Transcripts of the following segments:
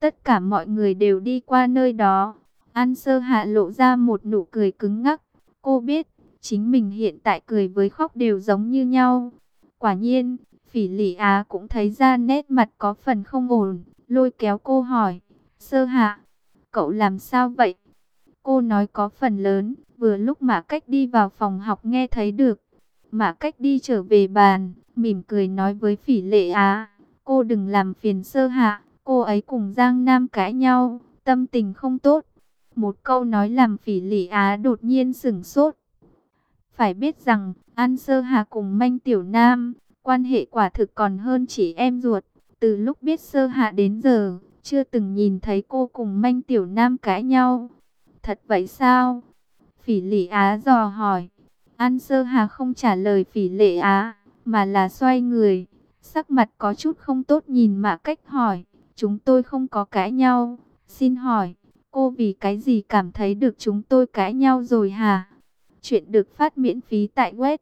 tất cả mọi người đều đi qua nơi đó. An Sơ Hạ lộ ra một nụ cười cứng ngắc. Cô biết, chính mình hiện tại cười với khóc đều giống như nhau. Quả nhiên, Phỉ Lị Á cũng thấy ra nét mặt có phần không ổn, lôi kéo cô hỏi, Sơ Hạ, cậu làm sao vậy? Cô nói có phần lớn, vừa lúc Mã Cách đi vào phòng học nghe thấy được. Mã Cách đi trở về bàn, mỉm cười nói với Phỉ Lệ Á, cô đừng làm phiền Sơ Hạ, cô ấy cùng Giang Nam cãi nhau, tâm tình không tốt. Một câu nói làm Phỉ Lệ Á đột nhiên sửng sốt. Phải biết rằng, An Sơ Hà cùng Manh Tiểu Nam, quan hệ quả thực còn hơn chỉ em ruột. Từ lúc biết Sơ Hạ đến giờ, chưa từng nhìn thấy cô cùng Manh Tiểu Nam cãi nhau. Thật vậy sao? Phỉ Lệ Á dò hỏi. An Sơ Hà không trả lời Phỉ Lệ Á, mà là xoay người. Sắc mặt có chút không tốt nhìn Mã Cách hỏi. Chúng tôi không có cãi nhau. Xin hỏi, cô vì cái gì cảm thấy được chúng tôi cãi nhau rồi hả? Chuyện được phát miễn phí tại web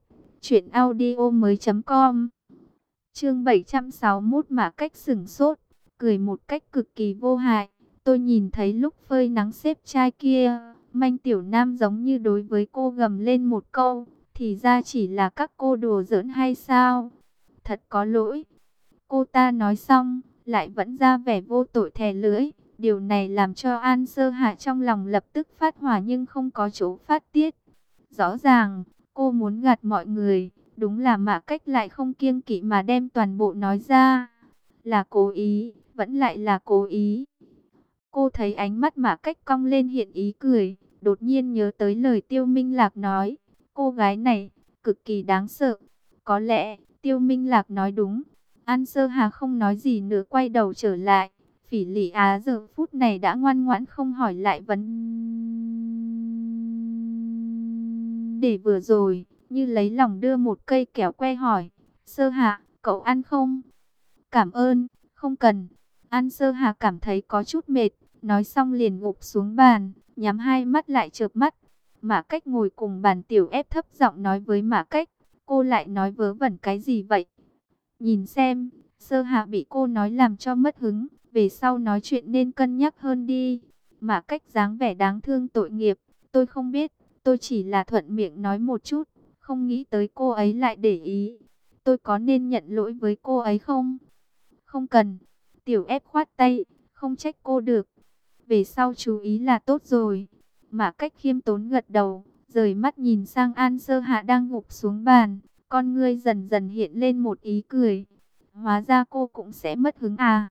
truyệnaudiomoi.com. Chương 761 Mã Cách sửng sốt, cười một cách cực kỳ vô hại. Tôi nhìn thấy lúc phơi nắng xếp trai kia, Manh Tiểu Nam giống như đối với cô gầm lên một câu, thì ra chỉ là các cô đùa giỡn hay sao? Thật có lỗi. Cô ta nói xong, lại vẫn ra vẻ vô tội thè lưỡi. Điều này làm cho An Sơ Hạ trong lòng lập tức phát hỏa nhưng không có chỗ phát tiết. Rõ ràng, cô muốn gạt mọi người, đúng là Mã Cách lại không kiêng kỵ mà đem toàn bộ nói ra. Là cố ý, vẫn lại là cố ý. Cô thấy ánh mắt Mã Cách cong lên hiện ý cười, đột nhiên nhớ tới lời Tiêu Minh Lạc nói. Cô gái này, cực kỳ đáng sợ. Có lẽ, Tiêu Minh Lạc nói đúng. An Sơ Hà không nói gì nữa quay đầu trở lại. Phỉ Lị Á giờ phút này đã ngoan ngoãn không hỏi lại vấn đề vừa rồi, như lấy lòng đưa một cây kéo que hỏi, Sơ Hạ, cậu ăn không? Cảm ơn, không cần. An Sơ Hà cảm thấy có chút mệt, nói xong liền gục xuống bàn, nhắm hai mắt lại chợp mắt. Mã Cách ngồi cùng bàn Tiểu Ép thấp giọng nói với Mã Cách, cô lại nói vớ vẩn cái gì vậy? Nhìn xem, Sơ Hạ bị cô nói làm cho mất hứng, về sau nói chuyện nên cân nhắc hơn đi. Mã Cách dáng vẻ đáng thương tội nghiệp, tôi không biết, tôi chỉ là thuận miệng nói một chút, không nghĩ tới cô ấy lại để ý. Tôi có nên nhận lỗi với cô ấy không? Không cần. Tiểu Ép khoát tay, không trách cô được. Về sau chú ý là tốt rồi. Mã Cách khiêm tốn gật đầu, rời mắt nhìn sang An Sơ Hạ đang gục xuống bàn, con ngươi dần dần hiện lên một ý cười. Hóa ra cô cũng sẽ mất hứng à?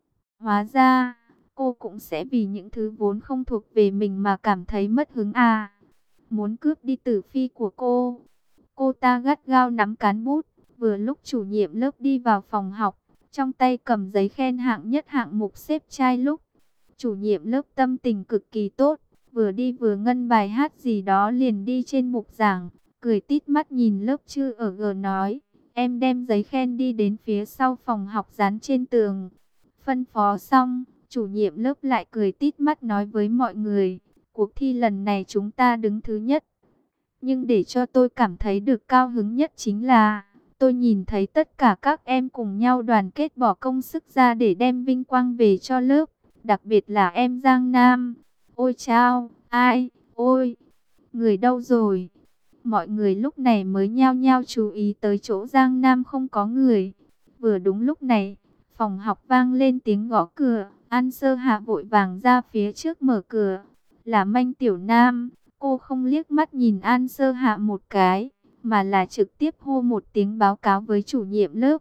Hóa ra, cô cũng sẽ vì những thứ vốn không thuộc về mình mà cảm thấy mất hứng à? Muốn cướp đi tử phi của cô. Cô ta gắt gao nắm cán bút, vừa lúc chủ nhiệm lớp đi vào phòng học, trong tay cầm giấy khen hạng nhất hạng mục xếp trai lúc. Chủ nhiệm lớp tâm tình cực kỳ tốt, vừa đi vừa ngân bài hát gì đó liền đi trên mục giảng, cười tít mắt nhìn lớp chư ở G nói, em đem giấy khen đi đến phía sau phòng học dán trên tường. Phân phó xong, chủ nhiệm lớp lại cười tít mắt nói với mọi người, cuộc thi lần này chúng ta đứng thứ nhất. Nhưng để cho tôi cảm thấy được cao hứng nhất chính là, tôi nhìn thấy tất cả các em cùng nhau đoàn kết bỏ công sức ra để đem vinh quang về cho lớp. Đặc biệt là em Giang Nam. Ôi chao, ai, ôi, người đâu rồi? Mọi người lúc này mới nhao nhao chú ý tới chỗ Giang Nam không có người. Vừa đúng lúc này, phòng học vang lên tiếng gõ cửa. An Sơ Hạ vội vàng ra phía trước mở cửa. Là Manh Tiểu Nam. Cô không liếc mắt nhìn An Sơ Hạ một cái, mà là trực tiếp hô một tiếng báo cáo với chủ nhiệm lớp.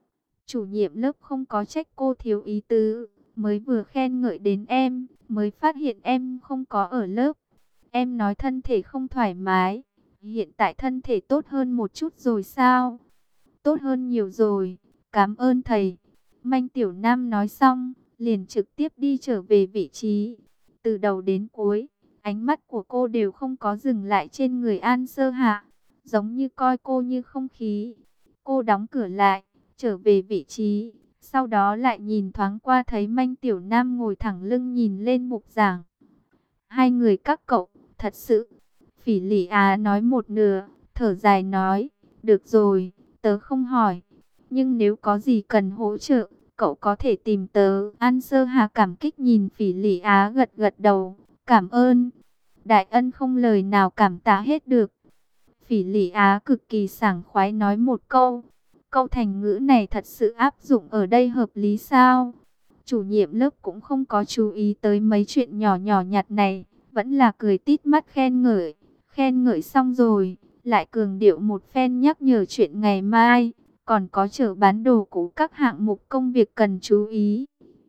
Chủ nhiệm lớp không có trách cô thiếu ý tứ, mới vừa khen ngợi đến em, mới phát hiện em không có ở lớp. Em nói thân thể không thoải mái, hiện tại thân thể tốt hơn một chút rồi sao? Tốt hơn nhiều rồi, cảm ơn thầy. Manh Tiểu Nam nói xong, liền trực tiếp đi trở về vị trí. Từ đầu đến cuối, ánh mắt của cô đều không có dừng lại trên người An Sơ Hạ, giống như coi cô như không khí. Cô đóng cửa lại, trở về vị trí, sau đó lại nhìn thoáng qua thấy Manh Tiểu Nam ngồi thẳng lưng nhìn lên mục giảng. Hai người các cậu, thật sự. Phỉ Lị Á nói một nửa, thở dài nói, được rồi, tớ không hỏi. Nhưng nếu có gì cần hỗ trợ, cậu có thể tìm tớ. An Sơ Hà cảm kích nhìn Phỉ Lị Á gật gật đầu. Cảm ơn. Đại ân không lời nào cảm tạ hết được. Phỉ Lị Á cực kỳ sảng khoái nói một câu. Câu thành ngữ này thật sự áp dụng ở đây hợp lý sao? Chủ nhiệm lớp cũng không có chú ý tới mấy chuyện nhỏ nhỏ nhặt này. Vẫn là cười tít mắt khen ngợi. Khen ngợi xong rồi, lại cường điệu một phen nhắc nhở chuyện ngày mai. Còn có chở bán đồ cũ các hạng mục công việc cần chú ý.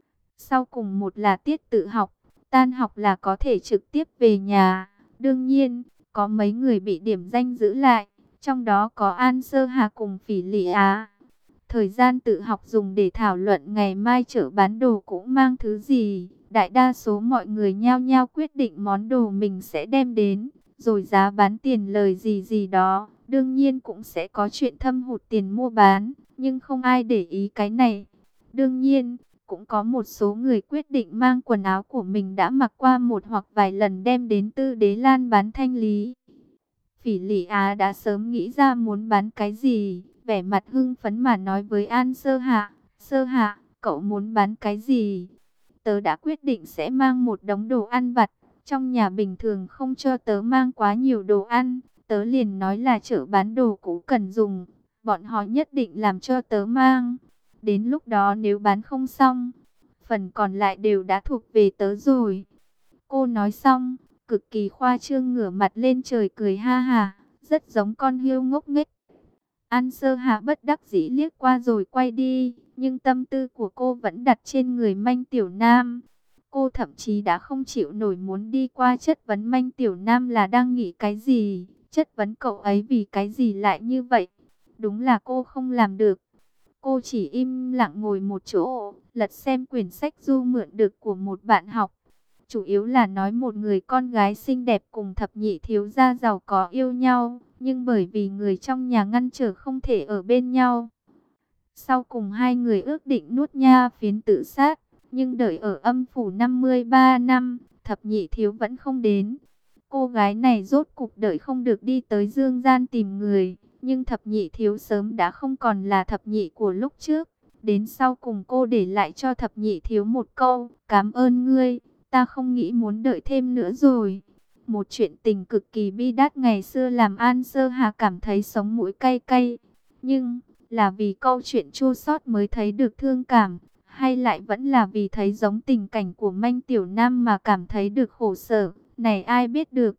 Sau cùng một là tiết tự học. Tan học là có thể trực tiếp về nhà. Đương nhiên, có mấy người bị điểm danh giữ lại. Trong đó có An Sơ Hà cùng Phỉ Lị Á. Thời gian tự học dùng để thảo luận ngày mai chợ bán đồ cũ mang thứ gì. Đại đa số mọi người nhao nhao quyết định món đồ mình sẽ đem đến. Rồi giá bán tiền lời gì gì đó. Đương nhiên cũng sẽ có chuyện thâm hụt tiền mua bán. Nhưng không ai để ý cái này. Đương nhiên, cũng có một số người quyết định mang quần áo của mình đã mặc qua một hoặc vài lần đem đến Tư Đế Lan bán thanh lý. Phỉ Lị Á đã sớm nghĩ ra muốn bán cái gì, vẻ mặt hưng phấn mà nói với An Sơ Hạ. Sơ Hạ, cậu muốn bán cái gì? Tớ đã quyết định sẽ mang một đống đồ ăn vặt. Trong nhà bình thường không cho tớ mang quá nhiều đồ ăn. Tớ liền nói là chợ bán đồ cũ cần dùng. Bọn họ nhất định làm cho tớ mang. Đến lúc đó nếu bán không xong, phần còn lại đều đã thuộc về tớ rồi. Cô nói xong, cực kỳ khoa trương ngửa mặt lên trời cười ha ha, rất giống con hươu ngốc nghếch. An Sơ Hạ bất đắc dĩ liếc qua rồi quay đi, nhưng tâm tư của cô vẫn đặt trên người Manh Tiểu Nam. Cô thậm chí đã không chịu nổi muốn đi qua chất vấn Manh Tiểu Nam là đang nghĩ cái gì, chất vấn cậu ấy vì cái gì lại như vậy. Đúng là cô không làm được. Cô chỉ im lặng ngồi một chỗ, lật xem quyển sách du mượn được của một bạn học. Chủ yếu là nói một người con gái xinh đẹp cùng thập nhị thiếu gia giàu có yêu nhau, nhưng bởi vì người trong nhà ngăn trở không thể ở bên nhau. Sau cùng hai người ước định nuốt nha phiến tự sát, nhưng đợi ở âm phủ 53 năm, thập nhị thiếu vẫn không đến. Cô gái này rốt cục đợi không được đi tới dương gian tìm người, nhưng thập nhị thiếu sớm đã không còn là thập nhị của lúc trước. Đến sau cùng cô để lại cho thập nhị thiếu một câu, cảm ơn ngươi, ta không nghĩ muốn đợi thêm nữa rồi. Một chuyện tình cực kỳ bi đát ngày xưa làm An Sơ Hà cảm thấy sống mũi cay cay. Nhưng, là vì câu chuyện chua xót mới thấy được thương cảm, hay lại vẫn là vì thấy giống tình cảnh của Manh Tiểu Nam mà cảm thấy được khổ sở, này ai biết được.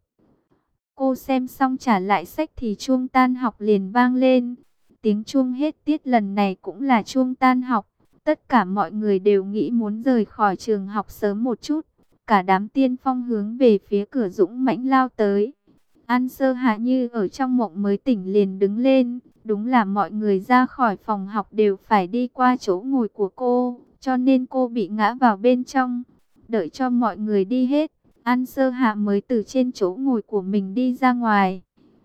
Cô xem xong trả lại sách thì chuông tan học liền vang lên. Tiếng chuông hết tiết lần này cũng là chuông tan học. Tất cả mọi người đều nghĩ muốn rời khỏi trường học sớm một chút. Cả đám tiên phong hướng về phía cửa dũng mãnh lao tới. An Sơ Hạ như ở trong mộng mới tỉnh liền đứng lên. Đúng là mọi người ra khỏi phòng học đều phải đi qua chỗ ngồi của cô, cho nên cô bị ngã vào bên trong. Đợi cho mọi người đi hết, An Sơ Hạ mới từ trên chỗ ngồi của mình đi ra ngoài.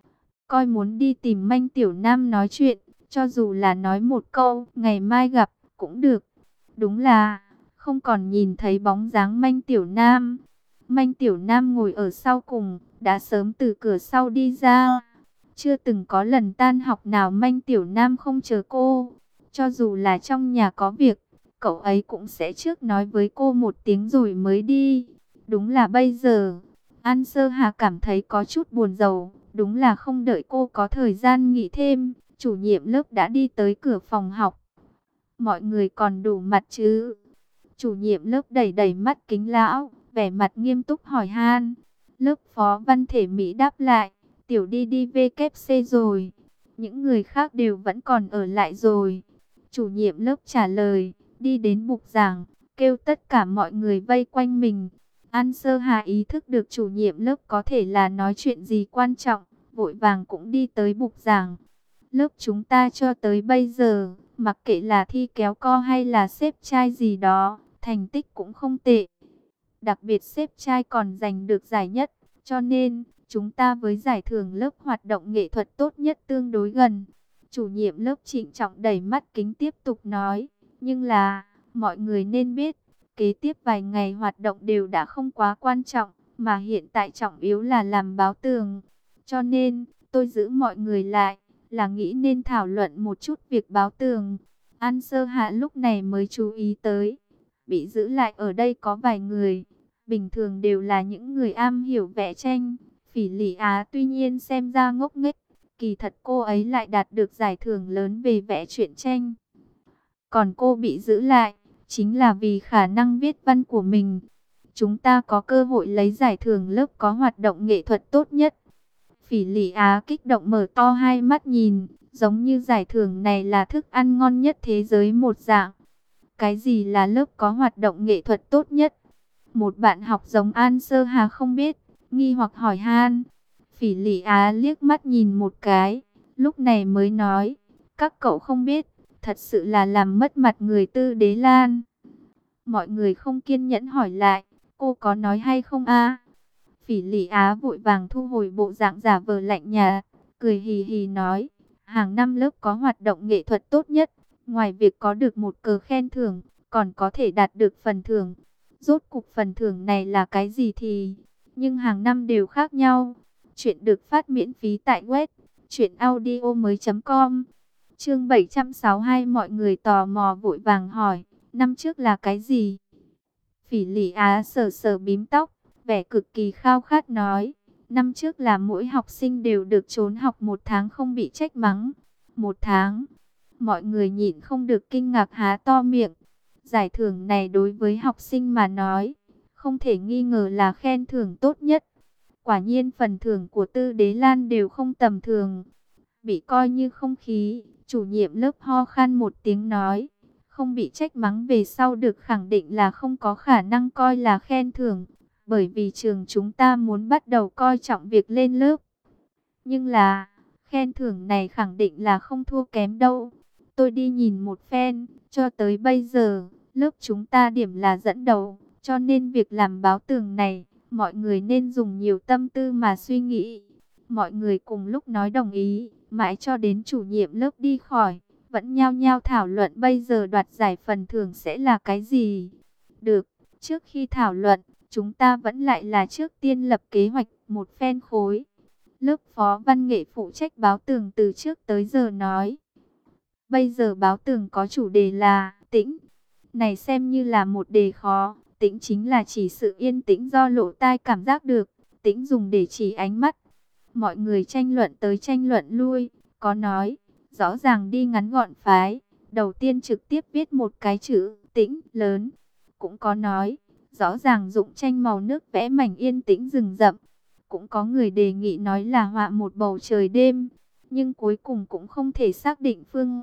Coi muốn đi tìm Manh Tiểu Nam nói chuyện, cho dù là nói một câu, ngày mai gặp, cũng được. Đúng là, không còn nhìn thấy bóng dáng Manh Tiểu Nam. Manh Tiểu Nam ngồi ở sau cùng, đã sớm từ cửa sau đi ra. Chưa từng có lần tan học nào Manh Tiểu Nam không chờ cô. Cho dù là trong nhà có việc, cậu ấy cũng sẽ trước nói với cô một tiếng rồi mới đi. Đúng là bây giờ, An Sơ Hà cảm thấy có chút buồn rầu. Đúng là không đợi cô có thời gian nghỉ thêm, chủ nhiệm lớp đã đi tới cửa phòng học. Mọi người còn đủ mặt chứ? Chủ nhiệm lớp đẩy đẩy mắt kính lão, vẻ mặt nghiêm túc hỏi han. Lớp phó Văn Thể Mỹ đáp lại, Tiểu đi đi VKC rồi. Những người khác đều vẫn còn ở lại rồi. Chủ nhiệm lớp trả lời, đi đến bục giảng, kêu tất cả mọi người vây quanh mình. An Sơ Hà ý thức được chủ nhiệm lớp có thể là nói chuyện gì quan trọng, vội vàng cũng đi tới bục giảng. Lớp chúng ta cho tới bây giờ, mặc kệ là thi kéo co hay là xếp trai gì đó, thành tích cũng không tệ. Đặc biệt xếp trai còn giành được giải nhất, cho nên chúng ta với giải thưởng lớp hoạt động nghệ thuật tốt nhất tương đối gần. Chủ nhiệm lớp trịnh trọng đẩy mắt kính tiếp tục nói, nhưng là, mọi người nên biết, kế tiếp vài ngày hoạt động đều đã không quá quan trọng, mà hiện tại trọng yếu là làm báo tường. Cho nên, tôi giữ mọi người lại, là nghĩ nên thảo luận một chút việc báo tường. An Sơ Hạ lúc này mới chú ý tới, bị giữ lại ở đây có vài người, bình thường đều là những người am hiểu vẽ tranh. Phỉ Lị Á tuy nhiên xem ra ngốc nghếch, kỳ thật cô ấy lại đạt được giải thưởng lớn về vẽ truyện tranh. Còn cô bị giữ lại, chính là vì khả năng viết văn của mình. Chúng ta có cơ hội lấy giải thưởng lớp có hoạt động nghệ thuật tốt nhất. Phỉ Lị Á kích động mở to hai mắt nhìn, giống như giải thưởng này là thức ăn ngon nhất thế giới một dạng. Cái gì là lớp có hoạt động nghệ thuật tốt nhất? Một bạn học giống An Sơ Hà không biết, nghi hoặc hỏi han. Phỉ Lị Á liếc mắt nhìn một cái, lúc này mới nói, các cậu không biết, thật sự là làm mất mặt người Tư Đế Lan. Mọi người không kiên nhẫn hỏi lại, cô có nói hay không a? Phỉ Lị Á vội vàng thu hồi bộ dạng giả vờ lạnh nhạt, cười hì hì nói, hàng năm lớp có hoạt động nghệ thuật tốt nhất, ngoài việc có được một cờ khen thưởng, còn có thể đạt được phần thưởng. Rốt cục phần thưởng này là cái gì thì, nhưng hàng năm đều khác nhau. Chuyện được phát miễn phí tại web truyệnaudiomoi.com. Chương 762 mọi người tò mò vội vàng hỏi, năm trước là cái gì? Phỉ Lị Á sờ sờ bím tóc, vẻ cực kỳ khao khát nói, năm trước là mỗi học sinh đều được trốn học một tháng không bị trách mắng. Một tháng, mọi người nhịn không được kinh ngạc há to miệng. Giải thưởng này đối với học sinh mà nói, không thể nghi ngờ là khen thưởng tốt nhất. Quả nhiên phần thưởng của Tư Đế Lan đều không tầm thường. Bị coi như không khí, chủ nhiệm lớp ho khan một tiếng nói, không bị trách mắng về sau được khẳng định là không có khả năng coi là khen thưởng, bởi vì trường chúng ta muốn bắt đầu coi trọng việc lên lớp. Nhưng là, khen thưởng này khẳng định là không thua kém đâu. Tôi đi nhìn một phen, cho tới bây giờ, lớp chúng ta điểm là dẫn đầu, cho nên việc làm báo tường này, mọi người nên dùng nhiều tâm tư mà suy nghĩ. Mọi người cùng lúc nói đồng ý, mãi cho đến chủ nhiệm lớp đi khỏi, vẫn nhao nhao thảo luận bây giờ đoạt giải phần thưởng sẽ là cái gì. Được, trước khi thảo luận, chúng ta vẫn lại là trước tiên lập kế hoạch một phen khối. Lớp phó văn nghệ phụ trách báo tường từ trước tới giờ nói. Bây giờ báo tường có chủ đề là tĩnh. Này xem như là một đề khó. Tĩnh chính là chỉ sự yên tĩnh do lỗ tai cảm giác được. Tĩnh dùng để chỉ ánh mắt. Mọi người tranh luận tới tranh luận lui. Có nói, rõ ràng đi ngắn gọn phái. Đầu tiên trực tiếp viết một cái chữ tĩnh lớn. Cũng có nói, rõ ràng dụng tranh màu nước vẽ mảnh yên tĩnh rừng rậm. Cũng có người đề nghị nói là họa một bầu trời đêm, nhưng cuối cùng cũng không thể xác định phương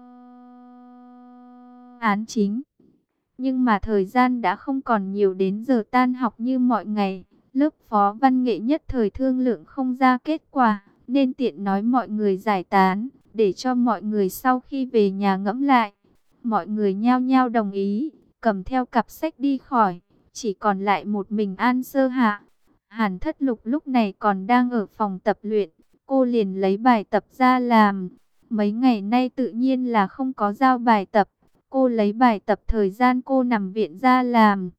án chính. Nhưng mà thời gian đã không còn nhiều, đến giờ tan học như mọi ngày. Lớp phó văn nghệ nhất thời thương lượng không ra kết quả, nên tiện nói mọi người giải tán, để cho mọi người sau khi về nhà ngẫm lại. Mọi người nhao nhao đồng ý, cầm theo cặp sách đi khỏi, chỉ còn lại một mình An Sơ Hạ. Hàn Thất Lục lúc này còn đang ở phòng tập luyện, cô liền lấy bài tập ra làm. Mấy ngày nay tự nhiên là không có giao bài tập, cô lấy bài tập thời gian cô nằm viện ra làm.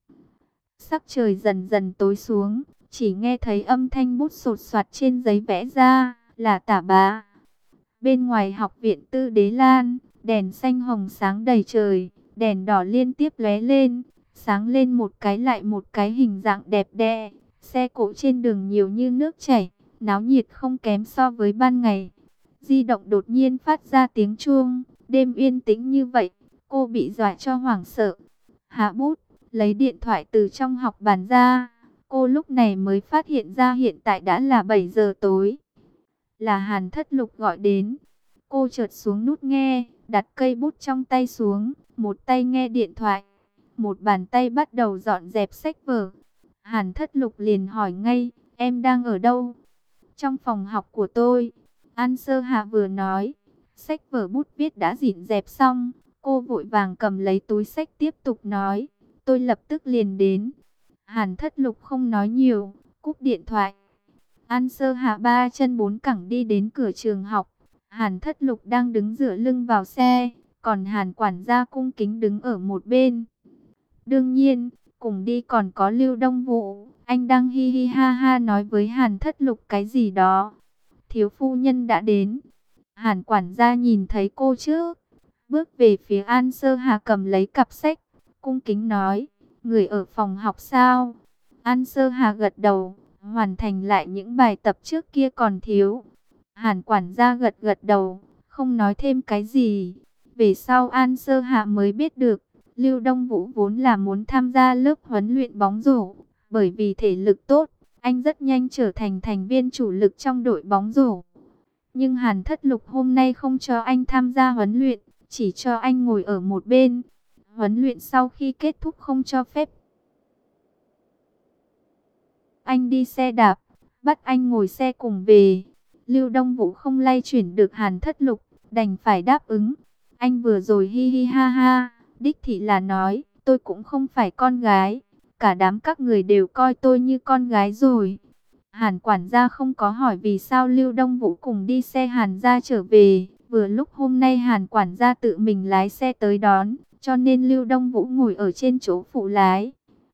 Sắc trời dần dần tối xuống, chỉ nghe thấy âm thanh bút sột soạt trên giấy vẽ ra, là tả bá. Bên ngoài học viện Tư Đế Lan, đèn xanh hồng sáng đầy trời, đèn đỏ liên tiếp lóe lên, sáng lên một cái lại một cái hình dạng đẹp đẽ. Xe cộ trên đường nhiều như nước chảy, náo nhiệt không kém so với ban ngày. Di động đột nhiên phát ra tiếng chuông, đêm yên tĩnh như vậy, cô bị dọa cho hoảng sợ. Hạ bút, lấy điện thoại từ trong học bàn ra, cô lúc này mới phát hiện ra hiện tại đã là 7 giờ tối. Là Hàn Thất Lục gọi đến. Cô chợt xuống nút nghe, đặt cây bút trong tay xuống, một tay nghe điện thoại, một bàn tay bắt đầu dọn dẹp sách vở. Hàn Thất Lục liền hỏi ngay, em đang ở đâu? Trong phòng học của tôi. An Sơ Hạ vừa nói, sách vở bút viết đã dọn dẹp xong, cô vội vàng cầm lấy túi sách tiếp tục nói, tôi lập tức liền đến. Hàn Thất Lục không nói nhiều, cúp điện thoại. An Sơ Hạ ba chân bốn cẳng đi đến cửa trường học. Hàn Thất Lục đang đứng dựa lưng vào xe, còn Hàn quản gia cung kính đứng ở một bên. Đương nhiên, cùng đi còn có Lưu Đông Vũ, anh đang hi hi ha ha nói với Hàn Thất Lục cái gì đó. Thiếu phu nhân đã đến. Hàn quản gia nhìn thấy cô trước, bước về phía An Sơ Hà cầm lấy cặp sách, cung kính nói, người ở phòng học sao? An Sơ Hà gật đầu, hoàn thành lại những bài tập trước kia còn thiếu. Hàn quản gia gật gật đầu, không nói thêm cái gì. Về sau An Sơ Hà mới biết được, Lưu Đông Vũ vốn là muốn tham gia lớp huấn luyện bóng rổ, bởi vì thể lực tốt, anh rất nhanh trở thành thành viên chủ lực trong đội bóng rổ. Nhưng Hàn Thất Lục hôm nay không cho anh tham gia huấn luyện, chỉ cho anh ngồi ở một bên. Huấn luyện sau khi kết thúc không cho phép anh đi xe đạp, bắt anh ngồi xe cùng về. Lưu Đông Vũ không lay chuyển được Hàn Thất Lục, đành phải đáp ứng. Anh vừa rồi hi hi ha ha, đích thị là nói, tôi cũng không phải con gái, cả đám các người đều coi tôi như con gái rồi. Hàn quản gia không có hỏi vì sao Lưu Đông Vũ cùng đi xe Hàn gia trở về. Vừa lúc hôm nay Hàn quản gia tự mình lái xe tới đón, cho nên Lưu Đông Vũ ngồi ở trên chỗ phụ lái.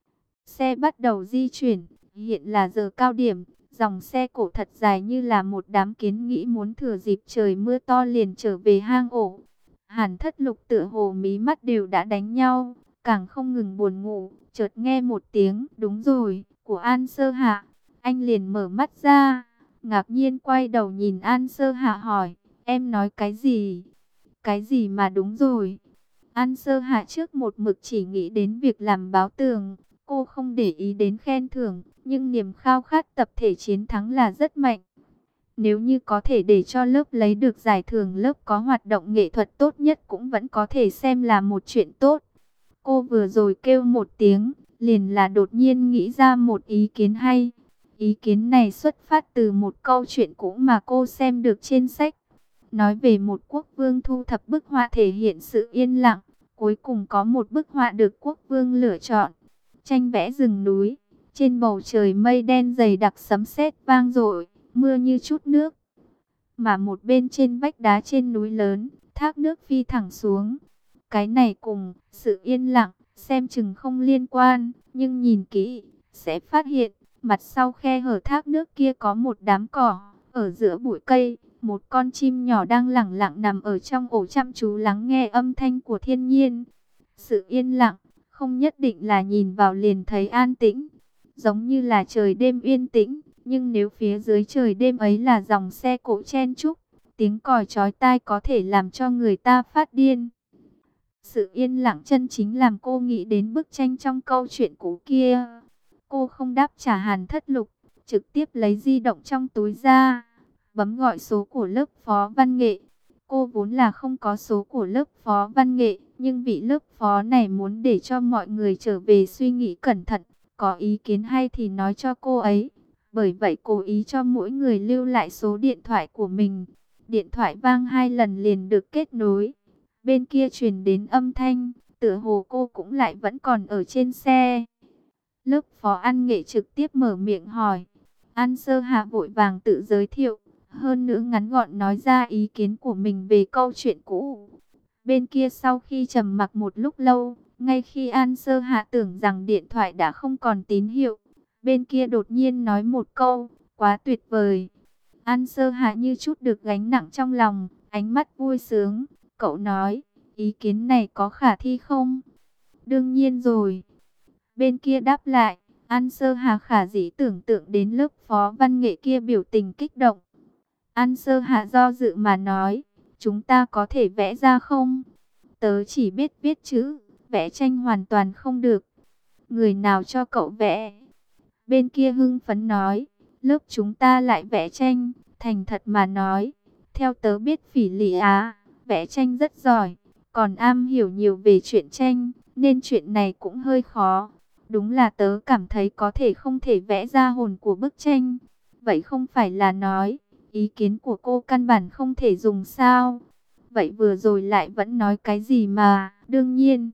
Xe bắt đầu di chuyển, hiện là giờ cao điểm, dòng xe cổ thật dài như là một đám kiến nghĩ muốn thừa dịp trời mưa to liền trở về hang ổ. Hàn Thất Lục tựa hồ mí mắt đều đã đánh nhau, càng không ngừng buồn ngủ, chợt nghe một tiếng đúng rồi của An Sơ Hạ. Anh liền mở mắt ra, ngạc nhiên quay đầu nhìn An Sơ Hạ hỏi, em nói cái gì? Cái gì mà đúng rồi? An Sơ Hạ trước một mực chỉ nghĩ đến việc làm báo tường, cô không để ý đến khen thưởng, nhưng niềm khao khát tập thể chiến thắng là rất mạnh. Nếu như có thể để cho lớp lấy được giải thưởng lớp có hoạt động nghệ thuật tốt nhất cũng vẫn có thể xem là một chuyện tốt. Cô vừa rồi kêu một tiếng, liền là đột nhiên nghĩ ra một ý kiến hay. Ý kiến này xuất phát từ một câu chuyện cũ mà cô xem được trên sách. Nói về một quốc vương thu thập bức họa thể hiện sự yên lặng. Cuối cùng có một bức họa được quốc vương lựa chọn. Tranh vẽ rừng núi. Trên bầu trời mây đen dày đặc sấm sét vang dội, mưa như chút nước. Mà một bên trên vách đá trên núi lớn, thác nước phi thẳng xuống. Cái này cùng sự yên lặng, xem chừng không liên quan. Nhưng nhìn kỹ, sẽ phát hiện, mặt sau khe hở thác nước kia có một đám cỏ. Ở giữa bụi cây, một con chim nhỏ đang lẳng lặng nằm ở trong ổ chăm chú lắng nghe âm thanh của thiên nhiên. Sự yên lặng, không nhất định là nhìn vào liền thấy an tĩnh. Giống như là trời đêm yên tĩnh, nhưng nếu phía dưới trời đêm ấy là dòng xe cộ chen chúc, tiếng còi chói tai có thể làm cho người ta phát điên. Sự yên lặng chân chính làm cô nghĩ đến bức tranh trong câu chuyện cũ kia. Cô không đáp trả Hàn Thất Lục, trực tiếp lấy di động trong túi ra, bấm gọi số của lớp phó văn nghệ. Cô vốn là không có số của lớp phó văn nghệ, nhưng vị lớp phó này muốn để cho mọi người trở về suy nghĩ cẩn thận, có ý kiến hay thì nói cho cô ấy. Bởi vậy cố ý cho mỗi người lưu lại số điện thoại của mình. Điện thoại vang 2 lần liền được kết nối. Bên kia truyền đến âm thanh, tựa hồ cô cũng lại vẫn còn ở trên xe. Lớp phó An Nghệ trực tiếp mở miệng hỏi. An Sơ Hạ vội vàng tự giới thiệu, hơn nữa ngắn gọn nói ra ý kiến của mình về câu chuyện cũ. Bên kia sau khi trầm mặc một lúc lâu, ngay khi An Sơ Hạ tưởng rằng điện thoại đã không còn tín hiệu, bên kia đột nhiên nói một câu, quá tuyệt vời. An Sơ Hạ như chút được gánh nặng trong lòng, ánh mắt vui sướng. Cậu nói, ý kiến này có khả thi không? Đương nhiên rồi. Bên kia đáp lại, An Sơ Hà khả dĩ tưởng tượng đến lớp phó văn nghệ kia biểu tình kích động. An Sơ Hà do dự mà nói, chúng ta có thể vẽ ra không? Tớ chỉ biết viết chữ, vẽ tranh hoàn toàn không được. Người nào cho cậu vẽ? Bên kia hưng phấn nói, lớp chúng ta lại vẽ tranh. Thành thật mà nói, theo tớ biết Phỉ Lị Á, vẽ tranh rất giỏi, còn am hiểu nhiều về truyện tranh, nên chuyện này cũng hơi khó. Đúng là tớ cảm thấy có thể không thể vẽ ra hồn của bức tranh. Vậy không phải là nói, ý kiến của cô căn bản không thể dùng sao? Vậy vừa rồi lại vẫn nói cái gì mà, đương nhiên.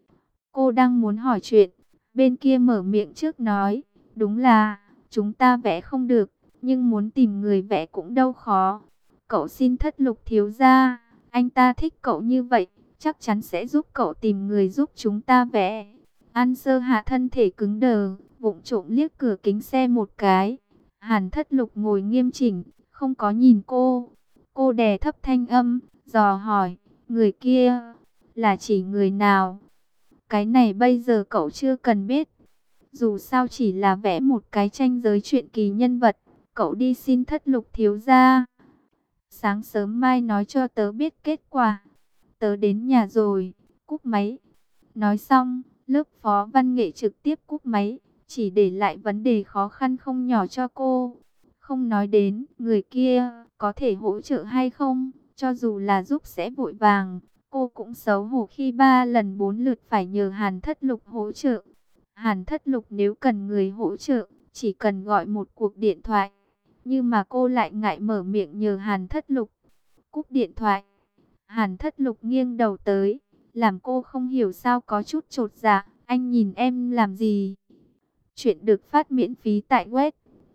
Cô đang muốn hỏi chuyện, bên kia mở miệng trước nói, đúng là, chúng ta vẽ không được, nhưng muốn tìm người vẽ cũng đâu khó. Cậu xin Thất Lục thiếu gia, anh ta thích cậu như vậy, chắc chắn sẽ giúp cậu tìm người giúp chúng ta vẽ. An Sơ Hạ thân thể cứng đờ, vụng trộm liếc cửa kính xe một cái. Hàn Thất Lục ngồi nghiêm chỉnh, không có nhìn cô. Cô đè thấp thanh âm, dò hỏi, người kia, là chỉ người nào? Cái này bây giờ cậu chưa cần biết. Dù sao chỉ là vẽ một cái tranh giới truyện kỳ nhân vật. Cậu đi xin Thất Lục thiếu gia. Sáng sớm mai nói cho tớ biết kết quả. Tớ đến nhà rồi, cúp máy. Nói xong, lớp phó văn nghệ trực tiếp cúp máy, chỉ để lại vấn đề khó khăn không nhỏ cho cô. Không nói đến người kia có thể hỗ trợ hay không, cho dù là giúp sẽ vội vàng. Cô cũng xấu hổ khi 3 lần 4 lượt phải nhờ Hàn Thất Lục hỗ trợ. Hàn Thất Lục nếu cần người hỗ trợ, chỉ cần gọi một cuộc điện thoại. Nhưng mà cô lại ngại mở miệng nhờ Hàn Thất Lục. Cúp điện thoại, Hàn Thất Lục nghiêng đầu tới, làm cô không hiểu sao có chút chột dạ. Anh nhìn em làm gì? Chuyện được phát miễn phí tại web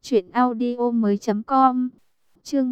truyệnaudiomoi.com. Chương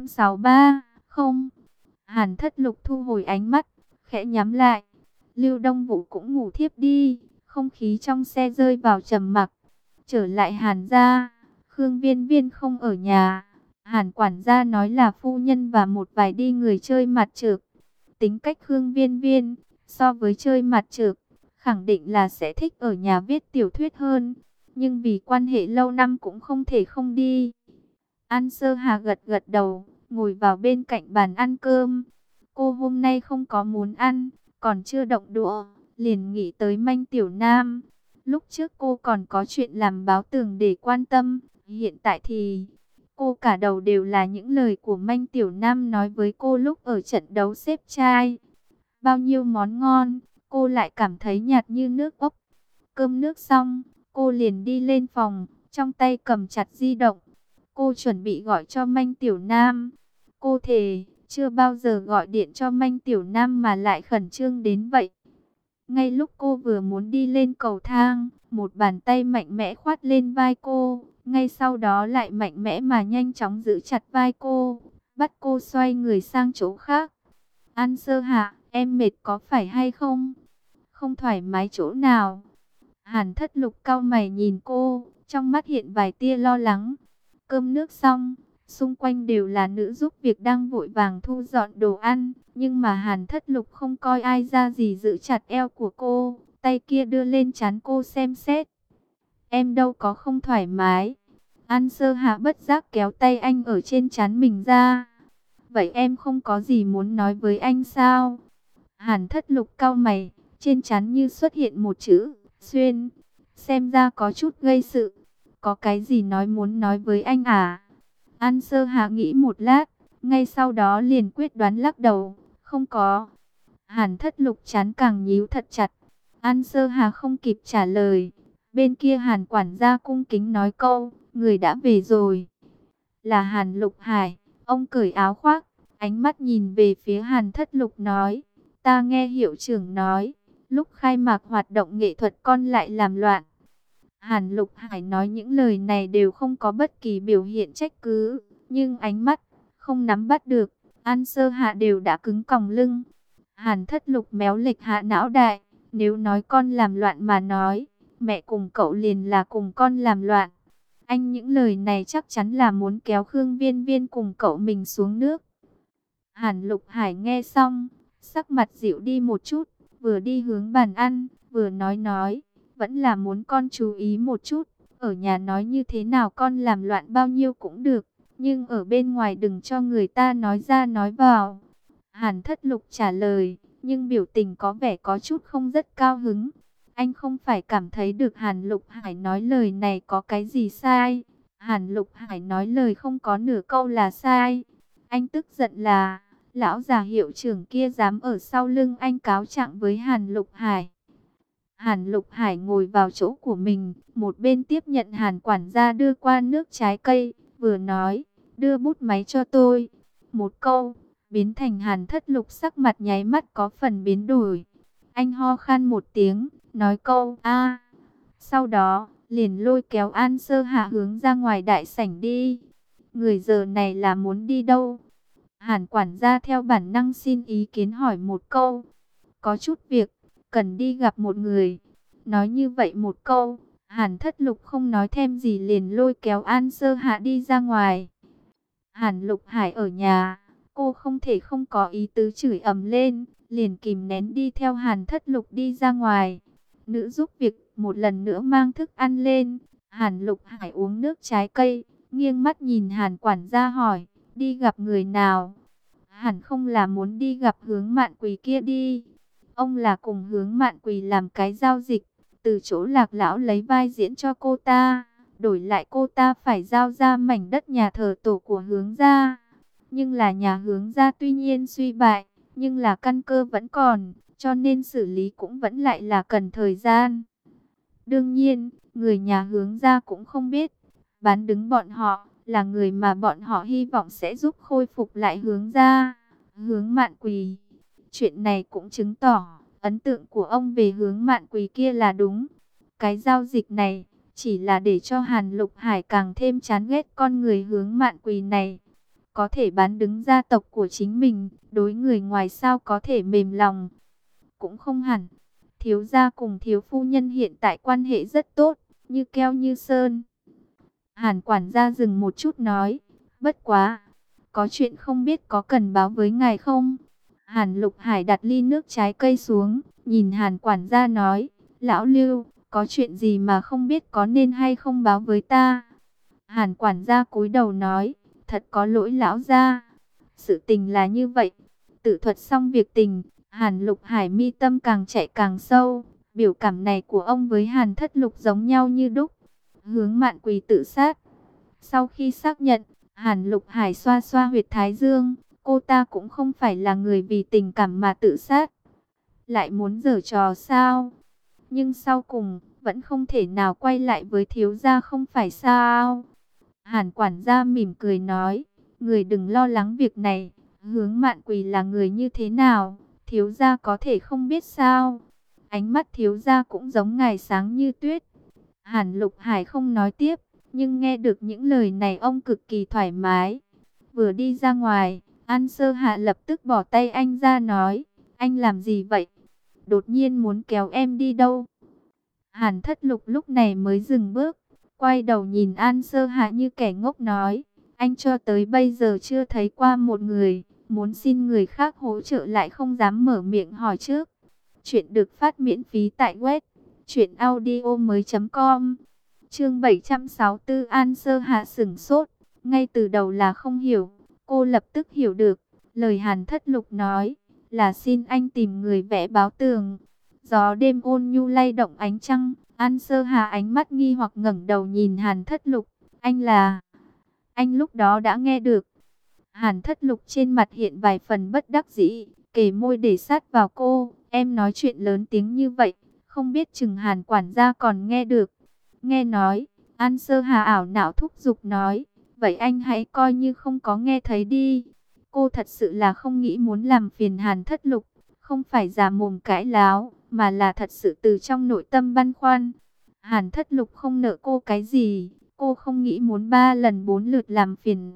763. Không. Hàn Thất Lục thu hồi ánh mắt, khẽ nhắm lại. Lưu Đông Vũ cũng ngủ thiếp đi. Không khí trong xe rơi vào trầm mặc. Trở lại Hàn gia, Khương Viên Viên không ở nhà. Hàn quản gia nói là phu nhân và một vài đi người chơi mặt trược. Tính cách Khương Viên Viên so với chơi mặt trược, khẳng định là sẽ thích ở nhà viết tiểu thuyết hơn. Nhưng vì quan hệ lâu năm cũng không thể không đi. An Sơ Hà gật gật đầu, ngồi vào bên cạnh bàn ăn cơm. Cô hôm nay không có muốn ăn, còn chưa động đũa, liền nghĩ tới Manh Tiểu Nam. Lúc trước cô còn có chuyện làm báo tường để quan tâm, hiện tại thì cô cả đầu đều là những lời của Manh Tiểu Nam nói với cô lúc ở trận đấu xếp trai. Bao nhiêu món ngon, cô lại cảm thấy nhạt như nước ốc. Cơm nước xong, cô liền đi lên phòng, trong tay cầm chặt di động. Cô chuẩn bị gọi cho Manh Tiểu Nam. Cô thề, chưa bao giờ gọi điện cho Manh Tiểu Nam mà lại khẩn trương đến vậy. Ngay lúc cô vừa muốn đi lên cầu thang, một bàn tay mạnh mẽ khoát lên vai cô. Ngay sau đó lại mạnh mẽ mà nhanh chóng giữ chặt vai cô, bắt cô xoay người sang chỗ khác. An Sơ Hạ, em mệt có phải hay không? Không thoải mái chỗ nào? Hàn Thất Lục cau mày nhìn cô, trong mắt hiện vài tia lo lắng. Cơm nước xong, xung quanh đều là nữ giúp việc đang vội vàng thu dọn đồ ăn. Nhưng mà Hàn Thất Lục không coi ai ra gì, giữ chặt eo của cô, tay kia đưa lên trán cô xem xét. Em đâu có không thoải mái. An Sơ Hạ bất giác kéo tay anh ở trên trán mình ra. Vậy em không có gì muốn nói với anh sao? Hàn Thất Lục cau mày, trên trán như xuất hiện một chữ xuyên. Xem ra có chút gây sự. Có cái gì muốn nói với anh à? An Sơ Hạ nghĩ một lát, ngay sau đó liền quyết đoán lắc đầu. Không có. Hàn Thất Lục trán càng nhíu thật chặt. An Sơ Hà không kịp trả lời. Bên kia Hàn quản gia cung kính nói câu, người đã về rồi. Là Hàn Lục Hải. Ông cởi áo khoác, ánh mắt nhìn về phía Hàn Thất Lục nói, ta nghe hiệu trưởng nói, lúc khai mạc hoạt động nghệ thuật con lại làm loạn. Hàn Lục Hải nói những lời này đều không có bất kỳ biểu hiện trách cứ, nhưng ánh mắt không nắm bắt được. An Sơ Hạ đều đã cứng còng lưng. Hàn Thất Lục méo lệch hạ não đại, nếu nói con làm loạn mà nói, mẹ cùng cậu liền là cùng con làm loạn. Anh những lời này chắc chắn là muốn kéo Khương Viên Viên cùng cậu mình xuống nước. Hàn Lục Hải nghe xong, sắc mặt dịu đi một chút, vừa đi hướng bàn ăn, vừa nói, vẫn là muốn con chú ý một chút, ở nhà nói như thế nào con làm loạn bao nhiêu cũng được, nhưng ở bên ngoài đừng cho người ta nói ra nói vào. Hàn Thất Lục trả lời, nhưng biểu tình có vẻ có chút không rất cao hứng. Anh không phải cảm thấy được Hàn Lục Hải nói lời này có cái gì sai. Hàn Lục Hải nói lời không có nửa câu là sai. Anh tức giận là, lão già hiệu trưởng kia dám ở sau lưng anh cáo trạng với Hàn Lục Hải. Hàn Lục Hải ngồi vào chỗ của mình, một bên tiếp nhận Hàn quản gia đưa qua nước trái cây, vừa nói, đưa bút máy cho tôi. Một câu, biến thành Hàn Thất Lục sắc mặt nháy mắt có phần biến đổi. Anh ho khan một tiếng, nói câu a, sau đó liền lôi kéo An Sơ Hạ hướng ra ngoài đại sảnh đi. Người giờ này là muốn đi đâu? Hàn quản gia theo bản năng xin ý kiến hỏi một câu. Có chút việc, cần đi gặp một người. Nói như vậy một câu, Hàn Thất Lục không nói thêm gì liền lôi kéo An Sơ Hạ đi ra ngoài. Hàn Lục Hải ở nhà, cô không thể không có ý tứ chửi ầm lên, liền kìm nén đi theo Hàn Thất Lục đi ra ngoài. Nữ giúp việc một lần nữa mang thức ăn lên. Hàn Lục Hải uống nước trái cây, nghiêng mắt nhìn Hàn quản gia hỏi, đi gặp người nào? Hẳn không là muốn đi gặp Hướng Mạn Quỳ kia đi. Ông là cùng Hướng Mạn Quỳ làm cái giao dịch, từ chỗ Lạc lão lấy vai diễn cho cô ta, đổi lại cô ta phải giao ra mảnh đất nhà thờ tổ của Hướng gia. Nhưng là nhà Hướng gia tuy nhiên suy bại, nhưng là căn cơ vẫn còn, cho nên xử lý cũng vẫn lại là cần thời gian. Đương nhiên, người nhà Hướng gia cũng không biết, bán đứng bọn họ là người mà bọn họ hy vọng sẽ giúp khôi phục lại Hướng gia. Hướng Mạn Quỳ, chuyện này cũng chứng tỏ ấn tượng của ông về Hướng Mạn Quỳ kia là đúng. Cái giao dịch này chỉ là để cho Hàn Lục Hải càng thêm chán ghét con người Hướng Mạn Quỳ này. Có thể bán đứng gia tộc của chính mình, đối người ngoài sao có thể mềm lòng. Cũng không hẳn. Thiếu gia cùng thiếu phu nhân hiện tại quan hệ rất tốt, như keo như sơn. Hàn quản gia dừng một chút nói, bất quá, có chuyện không biết có cần báo với ngài không? Hàn Lục Hải đặt ly nước trái cây xuống, nhìn Hàn quản gia nói, lão Lưu, có chuyện gì mà không biết có nên hay không báo với ta? Hàn quản gia cúi đầu nói, thật có lỗi lão gia. Sự tình là như vậy. Tự thuật xong việc tình, Hàn Lục Hải mi tâm càng chạy càng sâu. Biểu cảm này của ông với Hàn Thất Lục giống nhau như đúc. Hướng Mạn Quỳ tự sát. Sau khi xác nhận, Hàn Lục Hải xoa xoa huyệt thái dương. Cô ta cũng không phải là người vì tình cảm mà tự sát. Lại muốn giở trò sao? Nhưng sau cùng, vẫn không thể nào quay lại với thiếu gia không phải sao? Hàn quản gia mỉm cười nói, người đừng lo lắng việc này. Hướng Mạn Quỳ là người như thế nào, thiếu gia có thể không biết sao? Ánh mắt thiếu gia cũng giống ngày sáng như tuyết. Hàn Lục Hải không nói tiếp, nhưng nghe được những lời này ông cực kỳ thoải mái. Vừa đi ra ngoài, An Sơ Hạ lập tức bỏ tay anh ra nói, anh làm gì vậy? Đột nhiên muốn kéo em đi đâu? Hàn Thất Lục lúc này mới dừng bước, quay đầu nhìn An Sơ Hạ như kẻ ngốc nói, anh cho tới bây giờ chưa thấy qua một người, muốn xin người khác hỗ trợ lại không dám mở miệng hỏi trước. Chuyện được phát miễn phí tại web truyệnaudiomoi.com. Chương 764. An Sơ Hạ sửng sốt, ngay từ đầu là không hiểu, cô lập tức hiểu được, lời Hàn Thất Lục nói là xin anh tìm người vẽ báo tường. Gió đêm ôn nhu lay động ánh trăng, An Sơ Hà ánh mắt nghi hoặc ngẩng đầu nhìn Hàn Thất Lục, anh là... Anh lúc đó đã nghe được. Hàn Thất Lục trên mặt hiện vài phần bất đắc dĩ, kề môi để sát vào cô, em nói chuyện lớn tiếng như vậy, không biết chừng Hàn quản gia còn nghe được. Nghe nói, An Sơ Hà ảo não thúc giục nói, vậy anh hãy coi như không có nghe thấy đi. Cô thật sự là không nghĩ muốn làm phiền Hàn Thất Lục, không phải giả mồm cãi láo, mà là thật sự từ trong nội tâm băn khoăn. Hàn Thất Lục không nợ cô cái gì, cô không nghĩ muốn 3 lần 4 lượt làm phiền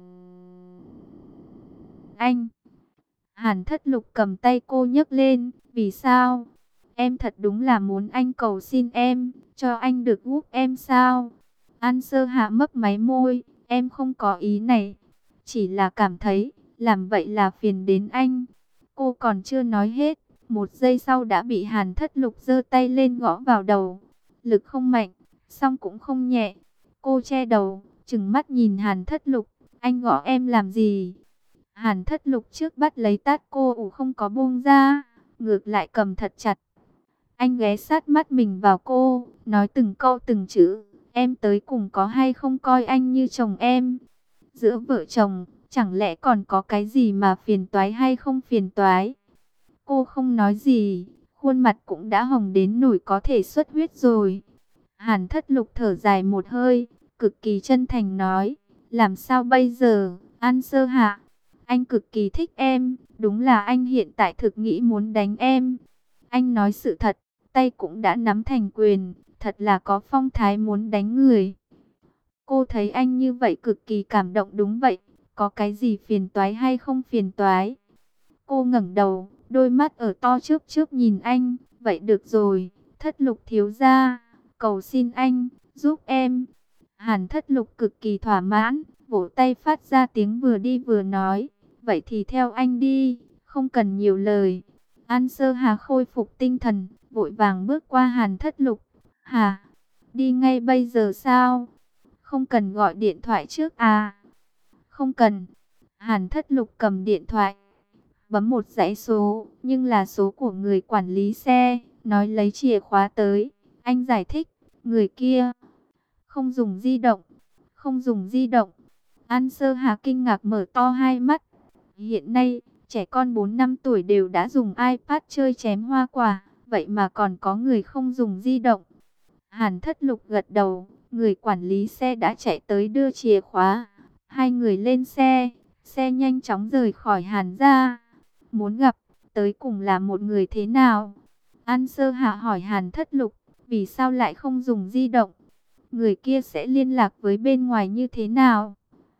anh. Hàn Thất Lục cầm tay cô nhấc lên, vì sao? Em thật đúng là muốn anh cầu xin em, cho anh được giúp em sao? An Sơ Hạ mấp máy môi, em không có ý này, chỉ là cảm thấy, làm vậy là phiền đến anh. Cô còn chưa nói hết, một giây sau đã bị Hàn Thất Lục giơ tay lên gõ vào đầu. Lực không mạnh, song cũng không nhẹ. Cô che đầu, trừng mắt nhìn Hàn Thất Lục, anh gõ em làm gì? Hàn Thất Lục trước bắt lấy tát cô không có buông ra, ngược lại cầm thật chặt. Anh ghé sát mắt mình vào cô, nói từng câu từng chữ, em tới cùng có hay không coi anh như chồng em? Giữa vợ chồng, chẳng lẽ còn có cái gì mà phiền toái hay không phiền toái? Cô không nói gì, khuôn mặt cũng đã hồng đến nổi có thể xuất huyết rồi. Hàn Thất Lục thở dài một hơi, cực kỳ chân thành nói, làm sao bây giờ, An Sơ Hạ? Anh cực kỳ thích em, đúng là anh hiện tại thực nghĩ muốn đánh em. Anh nói sự thật, tay cũng đã nắm thành quyền, thật là có phong thái muốn đánh người. Cô thấy anh như vậy cực kỳ cảm động đúng vậy, có cái gì phiền toái hay không phiền toái? Cô ngẩng đầu, đôi mắt ở to chớp chớp nhìn anh, vậy được rồi, Thất Lục thiếu gia, cầu xin anh, giúp em. Hàn Thất Lục cực kỳ thỏa mãn, vỗ tay phát ra tiếng vừa đi vừa nói, vậy thì theo anh đi, không cần nhiều lời. An Sơ Hà khôi phục tinh thần, vội vàng bước qua Hàn Thất Lục. Hà, đi ngay bây giờ sao? Không cần gọi điện thoại trước à? Không cần. Hàn Thất Lục cầm điện thoại, bấm một dãy số, nhưng là số của người quản lý xe, nói lấy chìa khóa tới. Anh giải thích, người kia không dùng di động, không dùng di động. An Sơ Hà kinh ngạc mở to hai mắt. Hiện nay, trẻ con 4 năm tuổi đều đã dùng iPad chơi chém hoa quả, vậy mà còn có người không dùng di động. Hàn Thất Lục gật đầu, người quản lý xe đã chạy tới đưa chìa khóa. Hai người lên xe, xe nhanh chóng rời khỏi Hàn gia. Muốn gặp, tới cùng là một người thế nào? An Sơ Hạ hỏi Hàn Thất Lục, vì sao lại không dùng di động? Người kia sẽ liên lạc với bên ngoài như thế nào?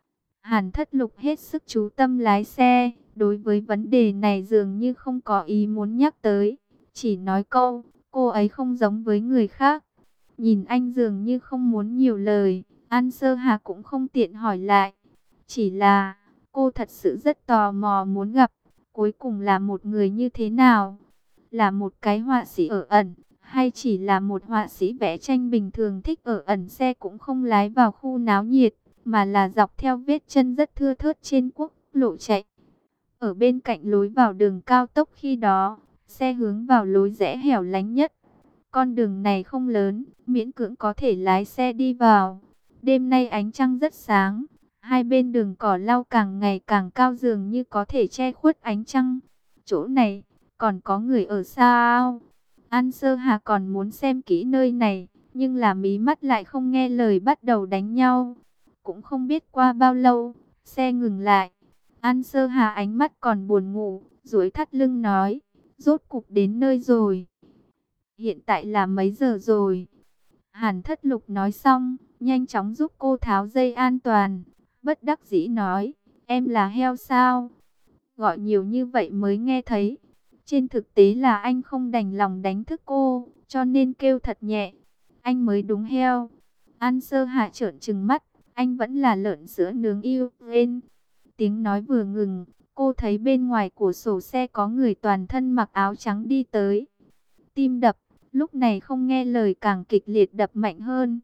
Hàn Thất Lục hết sức chú tâm lái xe, đối với vấn đề này dường như không có ý muốn nhắc tới. Chỉ nói câu, cô ấy không giống với người khác. Nhìn anh dường như không muốn nhiều lời, An Sơ Hà cũng không tiện hỏi lại. Chỉ là, cô thật sự rất tò mò muốn gặp, cuối cùng là một người như thế nào? Là một cái họa sĩ ở ẩn, hay chỉ là một họa sĩ vẽ tranh bình thường thích ở ẩn? Xe cũng không lái vào khu náo nhiệt, mà là dọc theo vết chân rất thưa thớt trên quốc lộ chạy. Ở bên cạnh lối vào đường cao tốc khi đó, xe hướng vào lối rẽ hẻo lánh nhất. Con đường này không lớn, miễn cưỡng có thể lái xe đi vào. Đêm nay ánh trăng rất sáng, hai bên đường cỏ lau càng ngày càng cao dường như có thể che khuất ánh trăng. Chỗ này, còn có người ở sao? An Sơ Hà còn muốn xem kỹ nơi này, nhưng là mí mắt lại không nghe lời bắt đầu đánh nhau. Cũng không biết qua bao lâu, xe ngừng lại. An Sơ Hà ánh mắt còn buồn ngủ, duỗi thắt lưng nói, rốt cục đến nơi rồi. Hiện tại là mấy giờ rồi? Hàn Thất Lục nói xong, nhanh chóng giúp cô tháo dây an toàn. Bất đắc dĩ nói, em là heo sao? Gọi nhiều như vậy mới nghe thấy. Trên thực tế là anh không đành lòng đánh thức cô, cho nên kêu thật nhẹ. Anh mới đúng heo. An Sơ Hạ trợn trừng mắt, anh vẫn là lợn sữa nướng yêu lên. Tiếng nói vừa ngừng, cô thấy bên ngoài cửa sổ xe có người toàn thân mặc áo trắng đi tới. Tim đập, lúc này không nghe lời càng kịch liệt đập mạnh hơn.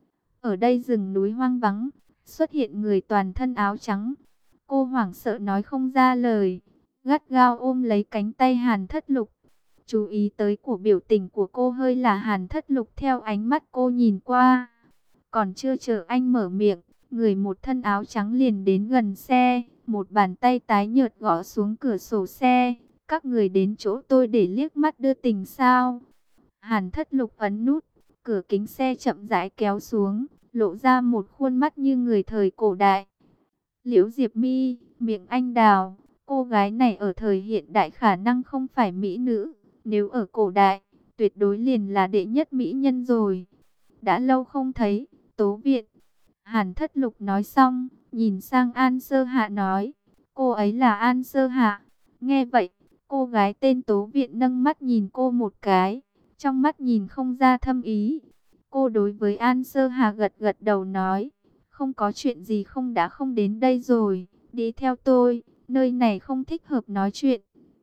Ở đây rừng núi hoang vắng, xuất hiện người toàn thân áo trắng. Cô hoảng sợ nói không ra lời, gắt gao ôm lấy cánh tay Hàn Thất Lục. Chú ý tới của biểu tình của cô hơi là Hàn Thất Lục theo ánh mắt cô nhìn qua. Còn chưa chờ anh mở miệng, người một thân áo trắng liền đến gần xe, một bàn tay tái nhợt gõ xuống cửa sổ xe. Các người đến chỗ tôi để liếc mắt đưa tình sao? Hàn Thất Lục ấn nút, cửa kính xe chậm rãi kéo xuống, lộ ra một khuôn mắt như người thời cổ đại. Liễu Diệp Mi, miệng anh đào, cô gái này ở thời hiện đại khả năng không phải mỹ nữ, nếu ở cổ đại, tuyệt đối liền là đệ nhất mỹ nhân rồi. Đã lâu không thấy, Tố Viện. Hàn Thất Lục nói xong, nhìn sang An Sơ Hạ nói, cô ấy là An Sơ Hạ. Nghe vậy, cô gái tên Tố Viện nâng mắt nhìn cô một cái, trong mắt nhìn không ra thâm ý. Cô đối với An Sơ Hà gật gật đầu nói, không có chuyện gì không đã không đến đây rồi, đi theo tôi, nơi này không thích hợp nói chuyện.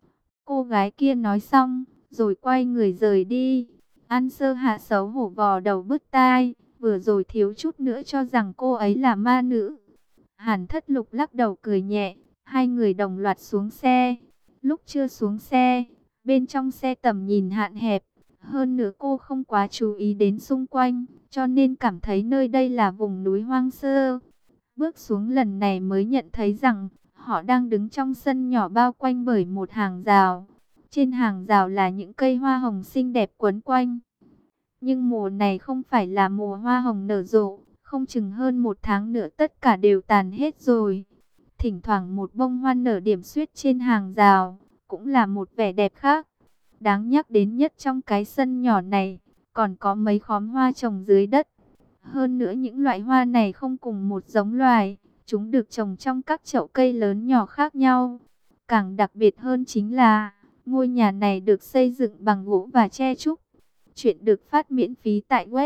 Cô gái kia nói xong, rồi quay người rời đi. An Sơ Hà xấu hổ vò đầu bứt tai, vừa rồi thiếu chút nữa cho rằng cô ấy là ma nữ. Hàn Thất Lục lắc đầu cười nhẹ, hai người đồng loạt xuống xe. Lúc chưa xuống xe, bên trong xe tầm nhìn hạn hẹp. Hơn nữa cô không quá chú ý đến xung quanh, cho nên cảm thấy nơi đây là vùng núi hoang sơ. Bước xuống lần này mới nhận thấy rằng, họ đang đứng trong sân nhỏ bao quanh bởi một hàng rào. Trên hàng rào là những cây hoa hồng xinh đẹp quấn quanh. Nhưng mùa này không phải là mùa hoa hồng nở rộ, không chừng hơn một tháng nữa tất cả đều tàn hết rồi. Thỉnh thoảng một bông hoa nở điểm xuyết trên hàng rào, cũng là một vẻ đẹp khác. Đáng nhắc đến nhất trong cái sân nhỏ này, còn có mấy khóm hoa trồng dưới đất. Hơn nữa những loại hoa này không cùng một giống loài, chúng được trồng trong các chậu cây lớn nhỏ khác nhau. Càng đặc biệt hơn chính là, ngôi nhà này được xây dựng bằng gỗ và tre trúc. Chuyện được phát miễn phí tại web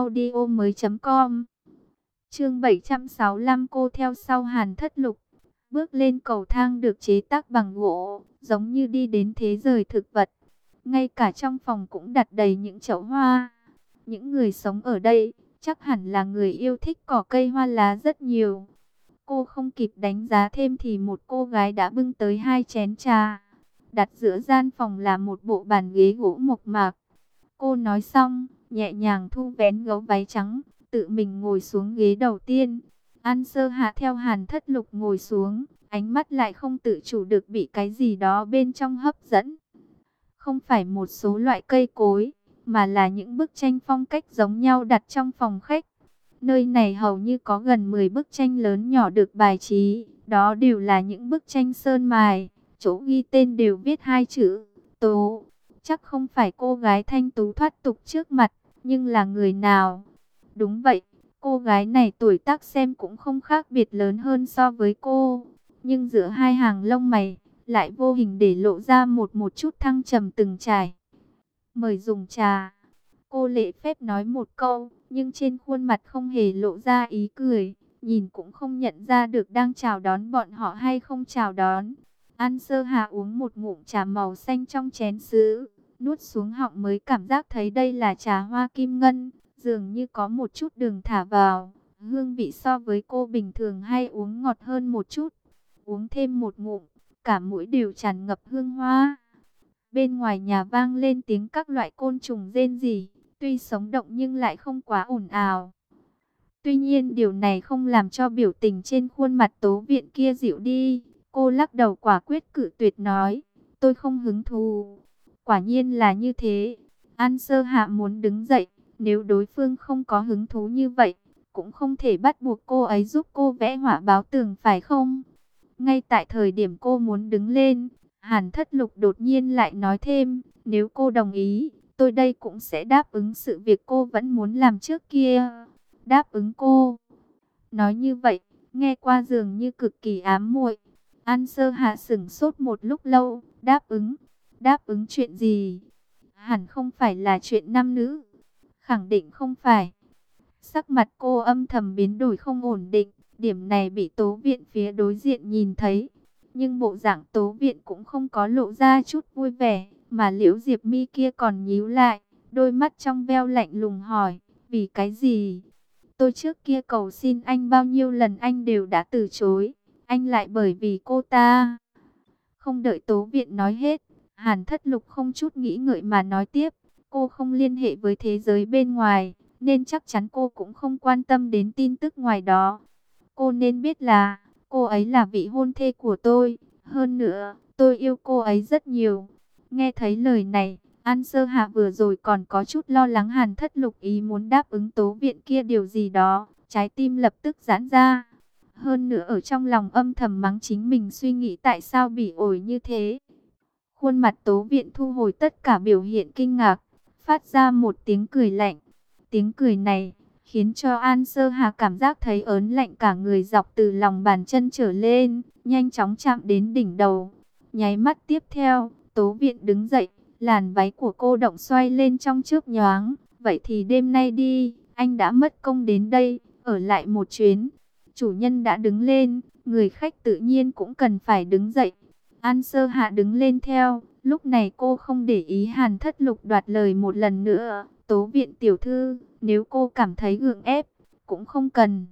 truyệnaudiomoi.com. Chương 765 cô theo sau Hàn Thất Lục. bước lên cầu thang được chế tác bằng gỗ, giống như đi đến thế giới thực vật. Ngay cả trong phòng cũng đặt đầy những chậu hoa. Những người sống ở đây chắc hẳn là người yêu thích cỏ cây hoa lá rất nhiều. Cô không kịp đánh giá thêm thì một cô gái đã bưng tới 2 chén trà. Đặt giữa gian phòng là một bộ bàn ghế gỗ mộc mạc. Cô nói xong, nhẹ nhàng thu vén gấu váy trắng, tự mình ngồi xuống ghế đầu tiên. An Sơ Hạ theo Hàn Thất Lục ngồi xuống, ánh mắt lại không tự chủ được bị cái gì đó bên trong hấp dẫn. Không phải một số loại cây cối, mà là những bức tranh phong cách giống nhau đặt trong phòng khách. Nơi này hầu như có gần 10 bức tranh lớn nhỏ được bài trí, đó đều là những bức tranh sơn mài, chỗ ghi tên đều viết 2 chữ, Tố. Chắc không phải cô gái thanh tú thoát tục trước mặt, nhưng là người nào? Đúng vậy, cô gái này tuổi tác xem cũng không khác biệt lớn hơn so với cô, nhưng giữa hai hàng lông mày lại vô hình để lộ ra một chút thăng trầm từng trải. Mời dùng trà. Cô lễ phép nói một câu, nhưng trên khuôn mặt không hề lộ ra ý cười, nhìn cũng không nhận ra được đang chào đón bọn họ hay không chào đón. An Sơ Hà uống một ngụm trà màu xanh trong chén sứ, nuốt xuống họng mới cảm giác thấy đây là trà hoa kim ngân, dường như có một chút đường thả vào, hương vị so với cô bình thường hay uống ngọt hơn một chút. Uống thêm một ngụm, cả mũi đều tràn ngập hương hoa. Bên ngoài nhà vang lên tiếng các loại côn trùng rên rỉ, tuy sống động nhưng lại không quá ồn ào. Tuy nhiên điều này không làm cho biểu tình trên khuôn mặt Tố Viện kia dịu đi. Cô lắc đầu quả quyết cự tuyệt nói, tôi không hứng thú. Quả nhiên là như thế. An Sơ Hạ muốn đứng dậy, nếu đối phương không có hứng thú như vậy, cũng không thể bắt buộc cô ấy giúp cô vẽ họa báo tường phải không? Ngay tại thời điểm cô muốn đứng lên, Hàn Thất Lục đột nhiên lại nói thêm, nếu cô đồng ý, tôi đây cũng sẽ đáp ứng sự việc cô vẫn muốn làm trước kia. Đáp ứng cô. Nói như vậy, nghe qua dường như cực kỳ ám muội. An Sơ Hạ sửng sốt một lúc lâu, đáp ứng. Đáp ứng chuyện gì? Hẳn không phải là chuyện nam nữ. Khẳng định không phải. Sắc mặt cô âm thầm biến đổi không ổn định. Điểm này bị Tố Viện phía đối diện nhìn thấy. Nhưng bộ dạng Tố Viện cũng không có lộ ra chút vui vẻ. Mà Liễu Diệp Mi kia còn nhíu lại. Đôi mắt trong veo lạnh lùng hỏi. Vì cái gì? Tôi trước kia cầu xin anh bao nhiêu lần anh đều đã từ chối. Anh lại bởi vì cô ta. Không đợi Tố Viện nói hết, Hàn Thất Lục không chút nghĩ ngợi mà nói tiếp. Cô không liên hệ với thế giới bên ngoài, nên chắc chắn cô cũng không quan tâm đến tin tức ngoài đó. Cô nên biết là, cô ấy là vị hôn thê của tôi. Hơn nữa, tôi yêu cô ấy rất nhiều. Nghe thấy lời này, An Sơ Hạ vừa rồi còn có chút lo lắng Hàn Thất Lục ý muốn đáp ứng Tố Viện kia điều gì đó. Trái tim lập tức giãn ra. Hơn nữa ở trong lòng âm thầm mắng chính mình suy nghĩ tại sao bị ổi như thế. Khuôn mặt Tố Viện thu hồi tất cả biểu hiện kinh ngạc, phát ra một tiếng cười lạnh. Tiếng cười này khiến cho An Sơ Hà cảm giác thấy ớn lạnh cả người dọc từ lòng bàn chân trở lên, nhanh chóng chạm đến đỉnh đầu. Nháy mắt tiếp theo, Tố Viện đứng dậy, làn váy của cô động xoay lên trong chớp nhoáng. Vậy thì đêm nay đi, anh đã mất công đến đây, ở lại một chuyến. Chủ nhân đã đứng lên, người khách tự nhiên cũng cần phải đứng dậy. An Sơ Hạ đứng lên theo, lúc này cô không để ý Hàn Thất Lục đoạt lời một lần nữa. Tố Viện tiểu thư, nếu cô cảm thấy gượng ép, cũng không cần.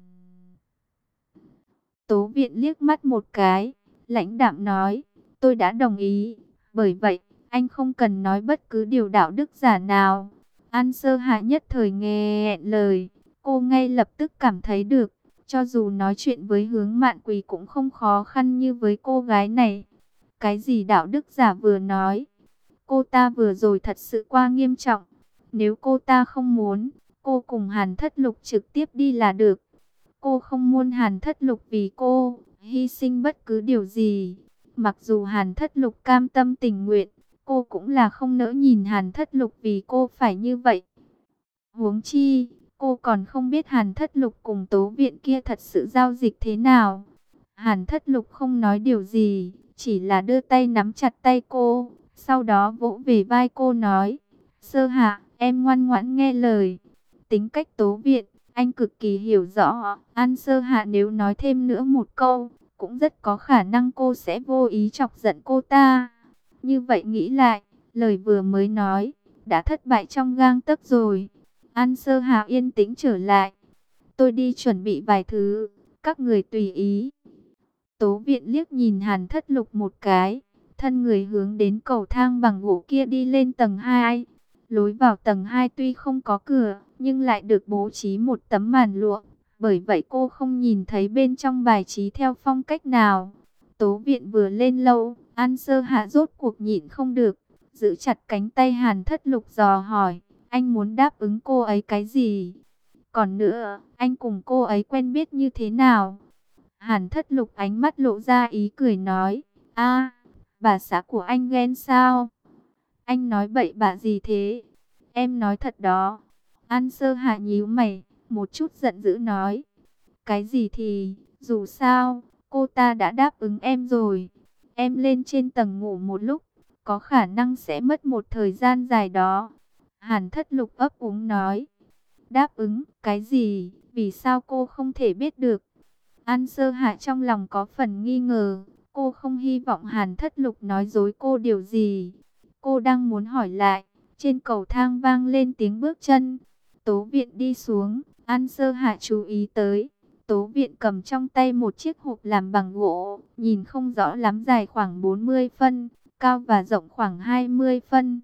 Tố Viện liếc mắt một cái, lãnh đạm nói, tôi đã đồng ý, bởi vậy, anh không cần nói bất cứ điều đạo đức giả nào. An Sơ Hạ nhất thời nghe lời, cô ngay lập tức cảm thấy được, cho dù nói chuyện với Hướng Mạn Quỳ cũng không khó khăn như với cô gái này. Cái gì đạo đức giả vừa nói, cô ta vừa rồi thật sự quá nghiêm trọng. Nếu cô ta không muốn, cô cùng Hàn Thất Lục trực tiếp đi là được. Cô không muốn Hàn Thất Lục vì cô hy sinh bất cứ điều gì. Mặc dù Hàn Thất Lục cam tâm tình nguyện, cô cũng là không nỡ nhìn Hàn Thất Lục vì cô phải như vậy. Huống chi, cô còn không biết Hàn Thất Lục cùng Tố Viện kia thật sự giao dịch thế nào. Hàn Thất Lục không nói điều gì, chỉ là đưa tay nắm chặt tay cô, sau đó vỗ về vai cô nói, Sơ Hạ, em ngoan ngoãn nghe lời. Tính cách Tố Viện, anh cực kỳ hiểu rõ. An Sơ Hạ nếu nói thêm nữa một câu, cũng rất có khả năng cô sẽ vô ý chọc giận cô ta. Như vậy nghĩ lại, lời vừa mới nói, đã thất bại trong gang tấc rồi. An Sơ Hà yên tĩnh trở lại. Tôi đi chuẩn bị vài thứ, các người tùy ý. Tố Viện liếc nhìn Hàn Thất Lục một cái, thân người hướng đến cầu thang bằng gỗ kia đi lên tầng 2. Lối vào tầng 2 tuy không có cửa, nhưng lại được bố trí một tấm màn lụa. Bởi vậy cô không nhìn thấy bên trong bài trí theo phong cách nào. Tố Viện vừa lên lâu, An Sơ Hạ rốt cuộc nhịn không được, giữ chặt cánh tay Hàn Thất Lục dò hỏi, anh muốn đáp ứng cô ấy cái gì? Còn nữa, anh cùng cô ấy quen biết như thế nào? Hàn Thất Lục ánh mắt lộ ra ý cười nói, a, bà xã của anh ghen sao? Anh nói bậy bạ gì thế? Em nói thật đó. An Sơ Hạ nhíu mày, một chút giận dữ nói, cái gì thì, dù sao, cô ta đã đáp ứng em rồi. Em lên trên tầng ngủ một lúc, có khả năng sẽ mất một thời gian dài đó. Hàn Thất Lục ấp úng nói, đáp ứng, cái gì, vì sao cô không thể biết được? An Sơ Hạ trong lòng có phần nghi ngờ, cô không hy vọng Hàn Thất Lục nói dối cô điều gì. Cô đang muốn hỏi lại, trên cầu thang vang lên tiếng bước chân. Tố Viện đi xuống, An Sơ Hạ chú ý tới. Tố Viện cầm trong tay một chiếc hộp làm bằng gỗ, nhìn không rõ lắm, dài khoảng 40 phân, cao và rộng khoảng 20 phân.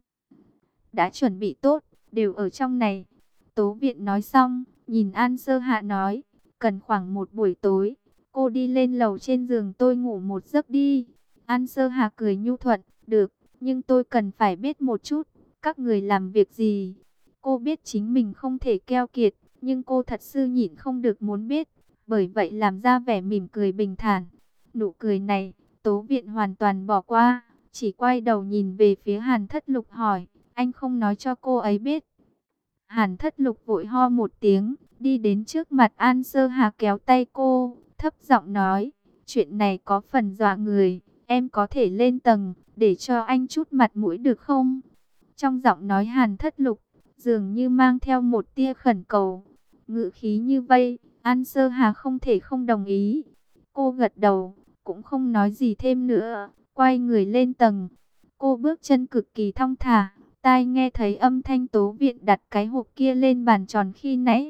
Đã chuẩn bị tốt, đều ở trong này. Tố Viện nói xong, nhìn An Sơ Hạ nói, cần khoảng một buổi tối, cô đi lên lầu trên giường tôi ngủ một giấc đi. An Sơ Hạ cười nhu thuận, được, nhưng tôi cần phải biết một chút, các người làm việc gì. Cô biết chính mình không thể keo kiệt, nhưng cô thật sự nhịn không được muốn biết, bởi vậy làm ra vẻ mỉm cười bình thản. Nụ cười này, Tố Viện hoàn toàn bỏ qua, chỉ quay đầu nhìn về phía Hàn Thất Lục hỏi, anh không nói cho cô ấy biết. Hàn Thất Lục vội ho một tiếng, đi đến trước mặt An Sơ Hà kéo tay cô, thấp giọng nói, chuyện này có phần dọa người, em có thể lên tầng, để cho anh chút mặt mũi được không? Trong giọng nói Hàn Thất Lục, dường như mang theo một tia khẩn cầu. Ngữ khí như vây, An Sơ Hà không thể không đồng ý. Cô gật đầu, cũng không nói gì thêm nữa, quay người lên tầng. Cô bước chân cực kỳ thong thả, tai nghe thấy âm thanh Tố Viện đặt cái hộp kia lên bàn tròn khi nãy.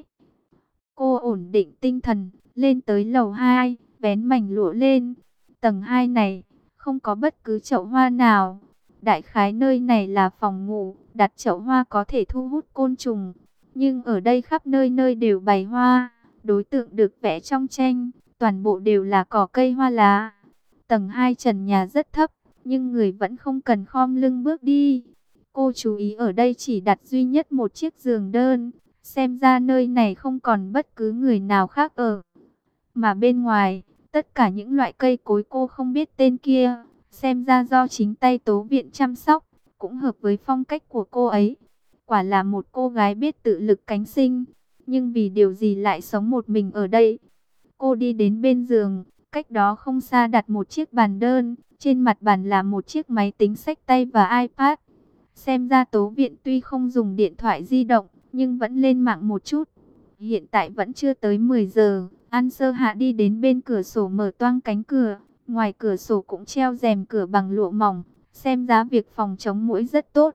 Cô ổn định tinh thần, lên tới lầu 2, vén mảnh lụa lên. Tầng 2 này, không có bất cứ chậu hoa nào. Đại khái nơi này là phòng ngủ, đặt chậu hoa có thể thu hút côn trùng. Nhưng ở đây khắp nơi nơi đều bày hoa, đối tượng được vẽ trong tranh, toàn bộ đều là cỏ cây hoa lá. Tầng 2 trần nhà rất thấp, nhưng người vẫn không cần khom lưng bước đi. Cô chú ý ở đây chỉ đặt duy nhất một chiếc giường đơn, xem ra nơi này không còn bất cứ người nào khác ở. Mà bên ngoài, tất cả những loại cây cối cô không biết tên kia, xem ra do chính tay Tố Viện chăm sóc, cũng hợp với phong cách của cô ấy. Quả là một cô gái biết tự lực cánh sinh, nhưng vì điều gì lại sống một mình ở đây. Cô đi đến bên giường, cách đó không xa đặt một chiếc bàn đơn, trên mặt bàn là một chiếc máy tính xách tay và iPad. Xem ra Tố Viện tuy không dùng điện thoại di động, nhưng vẫn lên mạng một chút. Hiện tại vẫn chưa tới 10 giờ, An Sơ Hạ đi đến bên cửa sổ mở toang cánh cửa. Ngoài cửa sổ cũng treo rèm cửa bằng lụa mỏng, xem ra việc phòng chống muỗi rất tốt.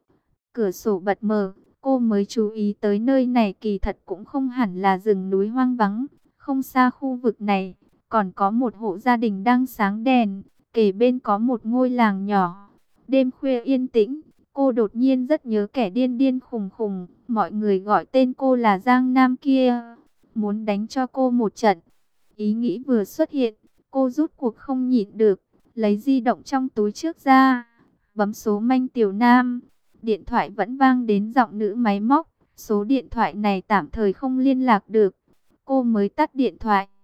Cửa sổ bật mở, cô mới chú ý tới nơi này kỳ thật cũng không hẳn là rừng núi hoang vắng. Không xa khu vực này, còn có một hộ gia đình đang sáng đèn, kề bên có một ngôi làng nhỏ. Đêm khuya yên tĩnh, cô đột nhiên rất nhớ kẻ điên điên khùng khùng, mọi người gọi tên cô là Giang Nam kia, muốn đánh cho cô một trận. Ý nghĩ vừa xuất hiện, cô rút cuộc không nhịn được, lấy di động trong túi trước ra, bấm số Manh Tiểu Nam. Điện thoại vẫn vang đến giọng nữ máy móc, số điện thoại này tạm thời không liên lạc được. Cô mới tắt điện thoại.